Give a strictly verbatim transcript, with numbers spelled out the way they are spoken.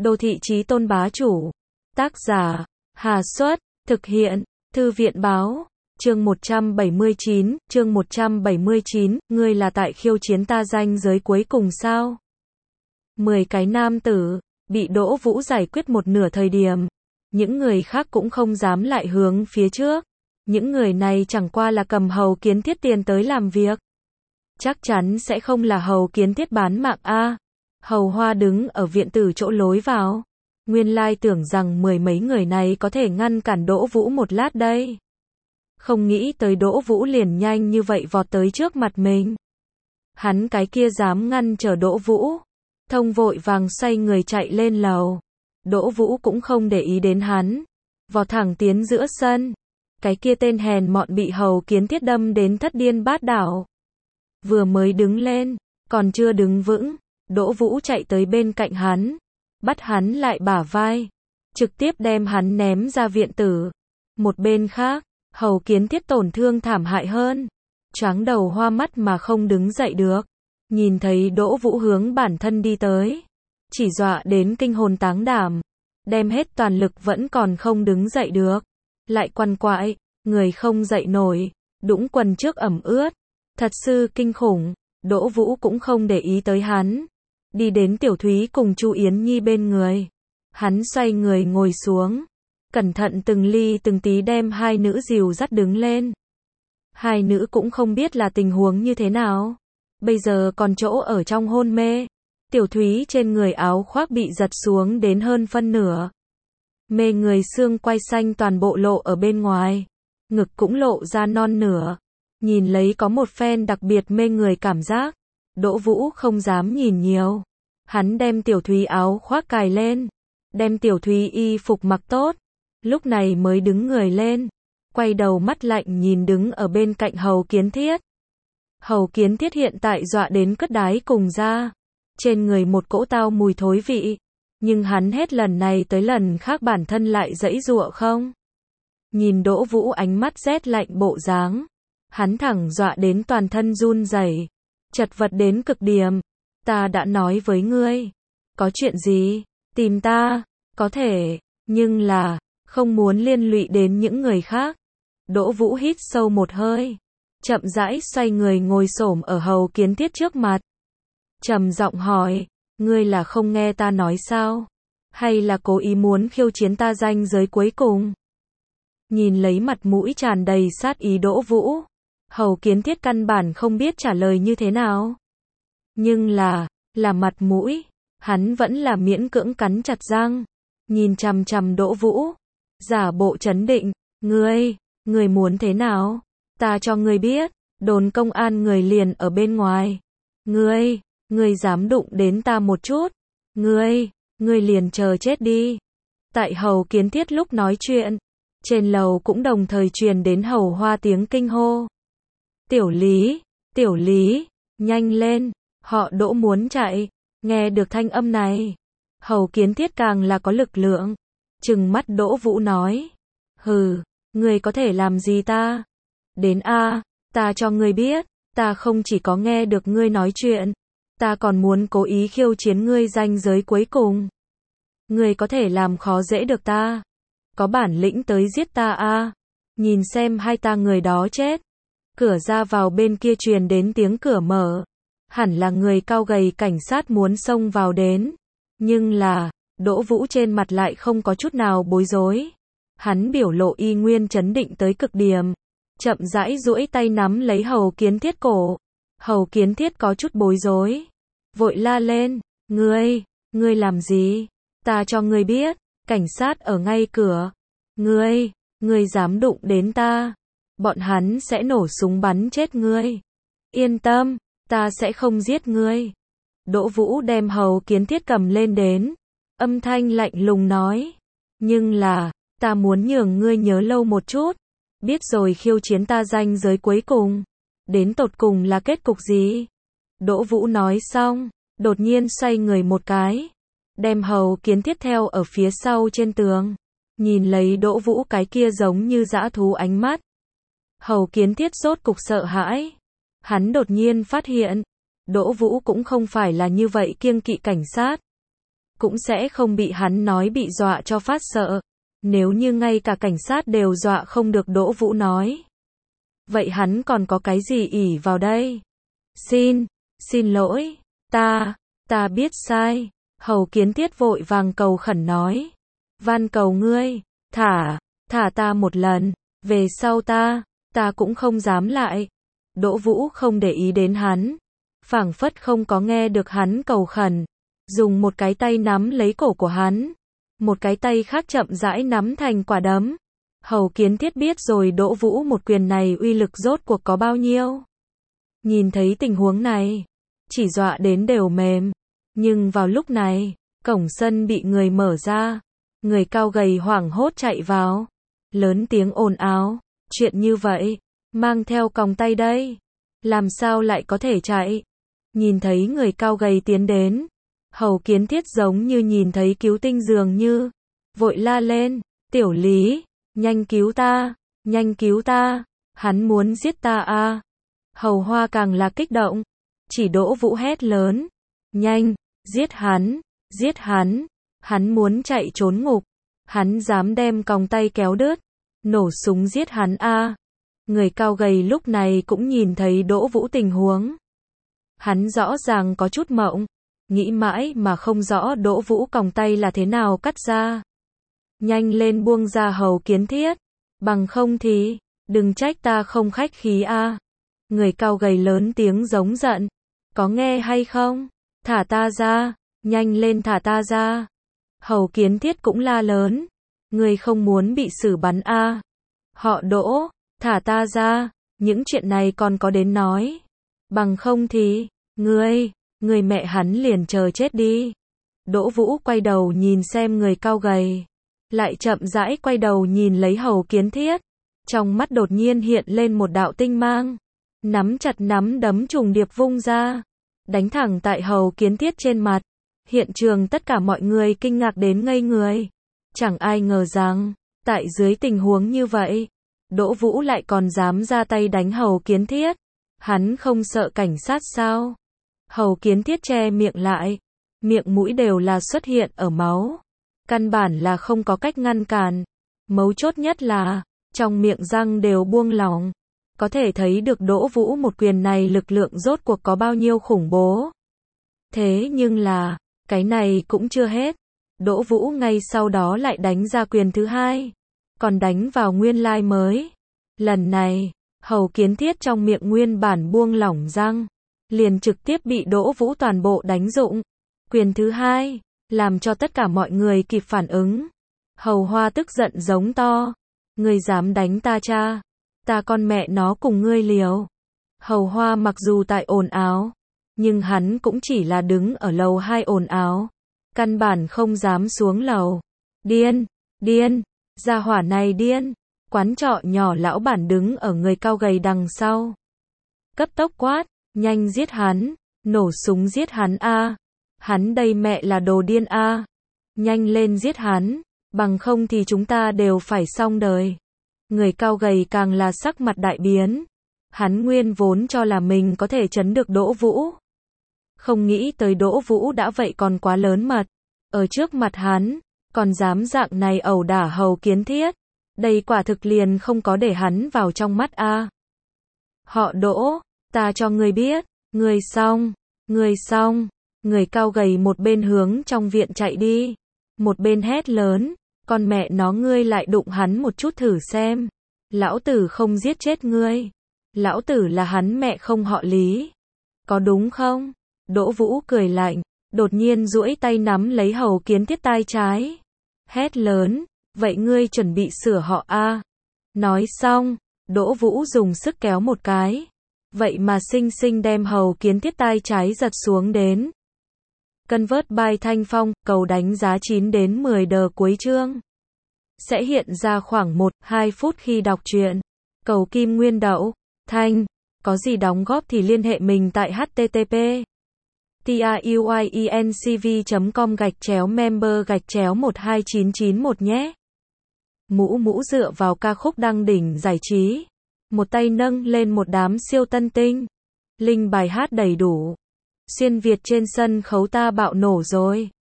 Đô thị chí tôn bá chủ. Tác giả, Hà Xuất, thực hiện, Thư viện Báo. Chương một trăm bảy mươi chín, chương một trăm bảy mươi chín, ngươi là tại khiêu chiến ta ranh giới cuối cùng sao? Mười cái nam tử, bị Đỗ Vũ giải quyết một nửa thời điểm. Những người khác cũng không dám lại hướng phía trước. Những người này chẳng qua là cầm Hầu Kiến Thiết tiền tới làm việc. Chắc chắn sẽ không là Hầu Kiến Thiết bán mạng a. Hầu Hoa đứng ở viện tử chỗ lối vào. Nguyên lai tưởng rằng mười mấy người này có thể ngăn cản Đỗ Vũ một lát đây. Không nghĩ tới Đỗ Vũ liền nhanh như vậy vọt tới trước mặt mình. Hắn cái kia dám ngăn trở Đỗ Vũ. Thông vội vàng xoay người chạy lên lầu. Đỗ Vũ cũng không để ý đến hắn. Vọt thẳng tiến giữa sân. Cái kia tên hèn mọn bị Hầu Kiến Thiết đâm đến thất điên bát đảo. Vừa mới đứng lên, còn chưa đứng vững. Đỗ Vũ chạy tới bên cạnh hắn. Bắt hắn lại bả vai. Trực tiếp đem hắn ném ra viện tử. Một bên khác, Hầu Kiến Thiết tổn thương thảm hại hơn. Choáng đầu hoa mắt mà không đứng dậy được. Nhìn thấy Đỗ Vũ hướng bản thân đi tới. Chỉ dọa đến kinh hồn táng đảm. Đem hết toàn lực vẫn còn không đứng dậy được. Lại quằn quại, người không dậy nổi. Đũng quần trước ẩm ướt. Thật sự kinh khủng. Đỗ Vũ cũng không để ý tới hắn. Đi đến Tiểu Thúy cùng Chu Yến Nhi bên người. Hắn xoay người ngồi xuống. Cẩn thận từng ly từng tí đem hai nữ dìu dắt đứng lên. Hai nữ cũng không biết là tình huống như thế nào. Bây giờ còn chỗ ở trong hôn mê. Tiểu Thúy trên người áo khoác bị giật xuống đến hơn phân nửa. Mê người xương quai xanh toàn bộ lộ ở bên ngoài. Ngực cũng lộ ra non nửa. Nhìn lấy có một phen đặc biệt mê người cảm giác. Đỗ Vũ không dám nhìn nhiều. Hắn đem Tiểu Thúy áo khoác cài lên. Đem Tiểu Thúy y phục mặc tốt. Lúc này mới đứng người lên. Quay đầu mắt lạnh nhìn đứng ở bên cạnh Hầu Kiến Thiết. Hầu Kiến Thiết hiện tại dọa đến cất đái cùng ra. Trên người một cỗ tao mùi thối vị. Nhưng hắn hết lần này tới lần khác bản thân lại giãy giụa không. Nhìn Đỗ Vũ ánh mắt rét lạnh bộ dáng. Hắn thẳng dọa đến toàn thân run rẩy, chật vật đến cực điểm. Ta đã nói với ngươi. Có chuyện gì? Tìm ta. Có thể. Nhưng là. Không muốn liên lụy đến những người khác. Đỗ Vũ hít sâu một hơi. Chậm rãi xoay người ngồi xổm ở Hầu Kiến Thiết trước mặt. Trầm giọng hỏi. Ngươi là không nghe ta nói sao? Hay là cố ý muốn khiêu chiến ta ranh giới cuối cùng? Nhìn lấy mặt mũi tràn đầy sát ý Đỗ Vũ. Hầu Kiến Thiết căn bản không biết trả lời như thế nào. Nhưng là, là mặt mũi. Hắn vẫn là miễn cưỡng cắn chặt răng. Nhìn chằm chằm Đỗ Vũ. Giả bộ trấn định. Ngươi, ngươi muốn thế nào? Ta cho ngươi biết. Đồn công an người liền ở bên ngoài. Ngươi, ngươi dám đụng đến ta một chút. Ngươi, ngươi liền chờ chết đi. Tại Hầu Kiến Thiết lúc nói chuyện. Trên lầu cũng đồng thời truyền đến Hầu Hoa tiếng kinh hô. Tiểu Lý, Tiểu Lý, nhanh lên, họ Đỗ muốn chạy. Nghe được thanh âm này. Hầu Kiến Thiết càng là có lực lượng. Trừng mắt Đỗ Vũ nói. Hừ, ngươi có thể làm gì ta? Đến a, ta cho ngươi biết. Ta không chỉ có nghe được ngươi nói chuyện. Ta còn muốn cố ý khiêu chiến ngươi ranh giới cuối cùng. Ngươi có thể làm khó dễ được ta. Có bản lĩnh tới giết ta a. Nhìn xem hai ta người đó chết. Cửa ra vào bên kia truyền đến tiếng cửa mở. Hẳn là người cao gầy cảnh sát muốn xông vào đến. Nhưng là, Đỗ Vũ trên mặt lại không có chút nào bối rối. Hắn biểu lộ y nguyên trấn định tới cực điểm. Chậm rãi duỗi tay nắm lấy Hầu Kiến Thiết cổ. Hầu Kiến Thiết có chút bối rối. Vội la lên. Ngươi, ngươi làm gì? Ta cho ngươi biết. Cảnh sát ở ngay cửa. Ngươi, ngươi dám đụng đến ta. Bọn hắn sẽ nổ súng bắn chết ngươi. Yên tâm, ta sẽ không giết ngươi. Đỗ Vũ đem Hầu Kiến Thiết cầm lên đến. Âm thanh lạnh lùng nói. Nhưng là, ta muốn nhường ngươi nhớ lâu một chút. Biết rồi khiêu chiến ta ranh giới cuối cùng. Đến tột cùng là kết cục gì? Đỗ Vũ nói xong, đột nhiên xoay người một cái. Đem Hầu Kiến Thiết theo ở phía sau trên tường. Nhìn lấy Đỗ Vũ cái kia giống như dã thú ánh mắt. Hầu Kiến Thiết rốt cục sợ hãi. Hắn đột nhiên phát hiện. Đỗ Vũ cũng không phải là như vậy kiêng kỵ cảnh sát. cũng sẽ không bị hắn nói bị dọa cho phát sợ. Nếu như ngay cả cảnh sát đều dọa không được, Đỗ Vũ nói. Vậy hắn còn có cái gì ỷ vào đây? Xin, xin lỗi, ta, ta biết sai. Hầu Kiến Thiết vội vàng cầu khẩn nói. Van cầu ngươi, thả, thả ta một lần, về sau ta, ta cũng không dám lại. Đỗ Vũ không để ý đến hắn, phảng phất không có nghe được hắn cầu khẩn, dùng một cái tay nắm lấy cổ của hắn, một cái tay khác chậm rãi nắm thành quả đấm. Hầu Kiến Thiết biết rồi Đỗ Vũ một quyền này uy lực rốt cuộc có bao nhiêu. Nhìn thấy tình huống này, chỉ dọa đến đều mềm. Nhưng vào lúc này, cổng sân bị người mở ra, người cao gầy hoảng hốt chạy vào, lớn tiếng ồn ào, chuyện như vậy, mang theo còng tay đây, làm sao lại có thể chạy? Nhìn thấy người cao gầy tiến đến, Hầu Kiến Thiết giống như nhìn thấy cứu tinh dường như, vội la lên, tiểu Lý, nhanh cứu ta, nhanh cứu ta, hắn muốn giết ta à. Hầu Hoa càng là kích động, chỉ Đỗ Vũ hét lớn, nhanh, giết hắn, giết hắn, hắn muốn chạy trốn ngục, hắn dám đem còng tay kéo đứt, nổ súng giết hắn a. Người cao gầy lúc này cũng nhìn thấy Đỗ Vũ tình huống. Hắn rõ ràng có chút mộng, nghĩ mãi mà không rõ Đỗ Vũ còng tay là thế nào cắt ra. Nhanh lên buông ra Hầu Kiến Thiết, bằng không thì, đừng trách ta không khách khí a. Người cao gầy lớn tiếng giống giận, có nghe hay không? Thả ta ra, nhanh lên thả ta ra. Hầu Kiến Thiết cũng la lớn, ngươi không muốn bị xử bắn a? Họ Đỗ, thả ta ra, những chuyện này còn có đến nói. Bằng không thì, ngươi, ngươi mẹ hắn liền chờ chết đi. Đỗ Vũ quay đầu nhìn xem người cao gầy, lại chậm rãi quay đầu nhìn lấy Hầu Kiến Thiết, trong mắt đột nhiên hiện lên một đạo tinh mang, nắm chặt nắm đấm trùng điệp vung ra, đánh thẳng tại Hầu Kiến Thiết trên mặt. Hiện trường tất cả mọi người kinh ngạc đến ngây người. Chẳng ai ngờ rằng, tại dưới tình huống như vậy, Đỗ Vũ lại còn dám ra tay đánh Hầu Kiến Thiết. Hắn không sợ cảnh sát sao? Hầu Kiến Thiết che miệng lại, miệng mũi đều là xuất hiện ở máu. Căn bản là không có cách ngăn cản. Mấu chốt nhất là, trong miệng răng đều buông lỏng. Có thể thấy được Đỗ Vũ một quyền này lực lượng rốt cuộc có bao nhiêu khủng bố. Thế nhưng là, cái này cũng chưa hết. Đỗ Vũ ngay sau đó lại đánh ra quyền thứ hai, còn đánh vào nguyên lai mới. Lần này, Hầu Kiến Thiết trong miệng nguyên bản buông lỏng răng, liền trực tiếp bị Đỗ Vũ toàn bộ đánh rụng. Quyền thứ hai, làm cho tất cả mọi người kịp phản ứng. Hầu Hoa tức giận giống to, ngươi dám đánh ta cha, ta con mẹ nó cùng ngươi liều. Hầu Hoa mặc dù tại ồn ào, nhưng hắn cũng chỉ là đứng ở lầu hai ồn ào, căn bản không dám xuống lầu. Điên, điên, gia hỏa này điên. Quán trọ nhỏ lão bản đứng ở người cao gầy đằng sau, cấp tốc quát, nhanh giết hắn, nổ súng giết hắn a. Hắn đây mẹ là đồ điên a. Nhanh lên giết hắn, bằng không thì chúng ta đều phải xong đời. Người cao gầy càng là sắc mặt đại biến. Hắn nguyên vốn cho là mình có thể trấn được Đỗ Vũ, không nghĩ tới Đỗ Vũ đã vậy còn quá lớn mật. Ở trước mặt hắn, còn dám dạng này ẩu đả Hầu Kiến Thiết. Đây quả thực liền không có để hắn vào trong mắt a. Họ Đỗ, ta cho ngươi biết, ngươi xong, ngươi xong. Người cao gầy một bên hướng trong viện chạy đi, một bên hét lớn, con mẹ nó ngươi lại đụng hắn một chút thử xem. Lão tử không giết chết ngươi. Lão tử là hắn mẹ không họ Lý. Có đúng không? Đỗ Vũ cười lạnh, đột nhiên duỗi tay nắm lấy Hầu Kiến Thiết tay trái. Hét lớn, vậy ngươi chuẩn bị sửa họ a? Nói xong, Đỗ Vũ dùng sức kéo một cái. Vậy mà xinh xinh đem Hầu Kiến Thiết tay trái giật xuống đến. Convert by Thanh Phong, cầu đánh giá chín đến mười đờ cuối chương. Sẽ hiện ra khoảng một đến hai phút khi đọc truyện. Cầu Kim Nguyên Đậu, Thanh, có gì đóng góp thì liên hệ mình tại http truyencv chấm com gạch chéo member gạch chéo một hai chín chín một nhé. Mũ mũ dựa vào ca khúc đăng đỉnh giải trí. Một tay nâng lên một đám siêu tân tinh. Linh bài hát đầy đủ. Xuyên Việt trên sân khấu ta bạo nổ rồi.